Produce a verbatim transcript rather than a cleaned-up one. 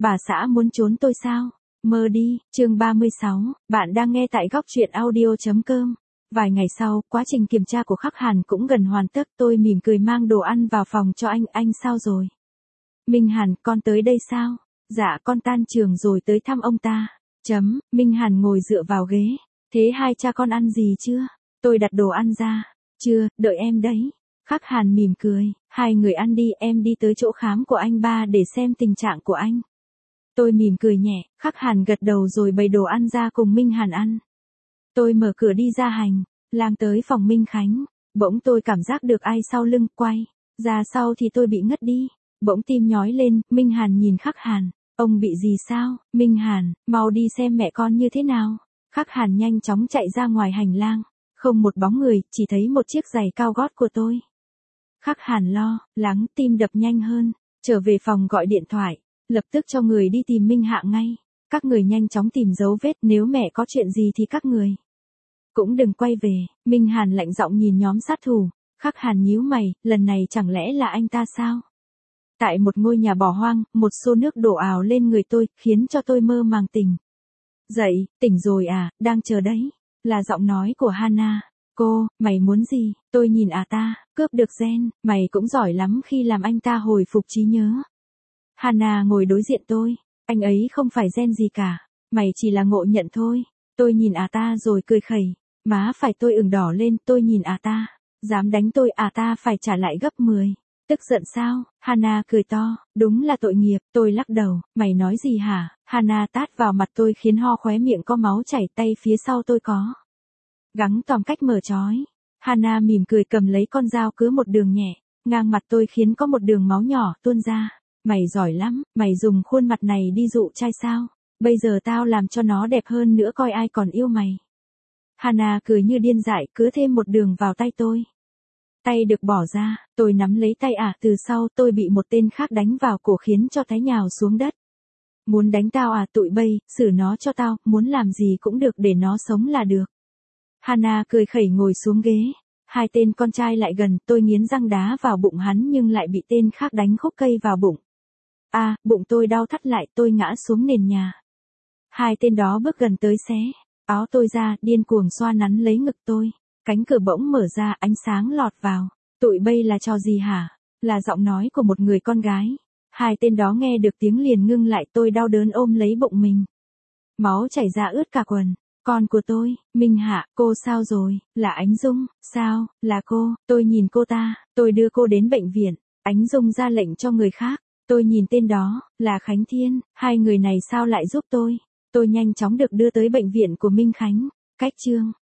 Bà xã muốn trốn tôi sao? Mơ đi, chương ba mươi sáu, bạn đang nghe tại góc truyện audio.com. Vài ngày sau, quá trình kiểm tra của Khắc Hàn cũng gần hoàn tất, tôi mỉm cười mang đồ ăn vào phòng cho anh, anh sao rồi? Minh Hàn, con tới đây sao? Dạ con tan trường rồi tới thăm ông ta. Chấm, Minh Hàn ngồi dựa vào ghế. Thế hai cha con ăn gì chưa? Tôi đặt đồ ăn ra. Chưa, đợi em đấy. Khắc Hàn mỉm cười, hai người ăn đi, em đi tới chỗ khám của anh ba để xem tình trạng của anh. Tôi mỉm cười nhẹ, Khắc Hàn gật đầu rồi bày đồ ăn ra cùng Minh Hàn ăn. Tôi mở cửa đi ra hành, lang tới phòng Minh Khánh, bỗng tôi cảm giác được ai sau lưng, quay ra sau thì tôi bị ngất đi, bỗng tim nhói lên, Minh Hàn nhìn Khắc Hàn, ông bị gì sao? Minh Hàn, mau đi xem mẹ con như thế nào. Khắc Hàn nhanh chóng chạy ra ngoài hành lang, không một bóng người, chỉ thấy một chiếc giày cao gót của tôi. Khắc Hàn lo lắng, tim đập nhanh hơn, trở về phòng gọi điện thoại, lập tức cho người đi tìm Minh Hạ ngay. Các người nhanh chóng tìm dấu vết, nếu mẹ có chuyện gì thì các người cũng đừng quay về. Minh Hàn lạnh giọng nhìn nhóm sát thủ. Khắc Hàn nhíu mày, lần này chẳng lẽ là anh ta sao? Tại một ngôi nhà bỏ hoang, một xô nước đổ ào lên người tôi, khiến cho tôi mơ màng tỉnh dậy. Tỉnh rồi à, đang chờ đấy. Là giọng nói của Hana. Cô, mày muốn gì? Tôi nhìn à ta, cướp được gen, mày cũng giỏi lắm khi làm anh ta hồi phục trí nhớ. Hana ngồi đối diện tôi, anh ấy không phải gen gì cả, mày chỉ là ngộ nhận thôi. Tôi nhìn à ta rồi cười khẩy, má phải tôi ửng đỏ lên, tôi nhìn à ta, dám đánh tôi à ta phải trả lại gấp mười. Tức giận sao? Hana cười to, đúng là tội nghiệp. Tôi lắc đầu, mày nói gì hả? Hana tát vào mặt tôi khiến ho khóe miệng có máu chảy, tay phía sau tôi có gắng tòm cách mở trói. Hana mỉm cười cầm lấy con dao cứa một đường nhẹ, ngang mặt tôi khiến có một đường máu nhỏ tuôn ra. Mày giỏi lắm, mày dùng khuôn mặt này đi dụ trai sao? Bây giờ tao làm cho nó đẹp hơn nữa coi ai còn yêu mày. Hana cười như điên dại, cứa thêm một đường vào tay tôi. Tay được bỏ ra, tôi nắm lấy tay à, từ sau tôi bị một tên khác đánh vào cổ khiến cho té nhào xuống đất. Muốn đánh tao à, tụi bay, xử nó cho tao, muốn làm gì cũng được để nó sống là được. Hana cười khẩy ngồi xuống ghế. Hai tên con trai lại gần, tôi nghiến răng đá vào bụng hắn nhưng lại bị tên khác đánh khúc cây vào bụng. À, bụng tôi đau thắt lại, tôi ngã xuống nền nhà. Hai tên đó bước gần tới xé áo tôi ra, điên cuồng xoa nắn lấy ngực tôi. Cánh cửa bỗng mở ra, ánh sáng lọt vào. Tụi bay là trò gì hả? Là giọng nói của một người con gái. Hai tên đó nghe được tiếng liền ngưng lại, tôi đau đớn ôm lấy bụng mình. Máu chảy ra ướt cả quần. Con của tôi, Minh Hạ, cô sao rồi? Là Ánh Dung, sao? Là cô, tôi nhìn cô ta, tôi đưa cô đến bệnh viện. Ánh Dung ra lệnh cho người khác. Tôi nhìn tên đó, là Khánh Thiên, hai người này sao lại giúp tôi? Tôi nhanh chóng được đưa tới bệnh viện của Minh Khánh. Cách chương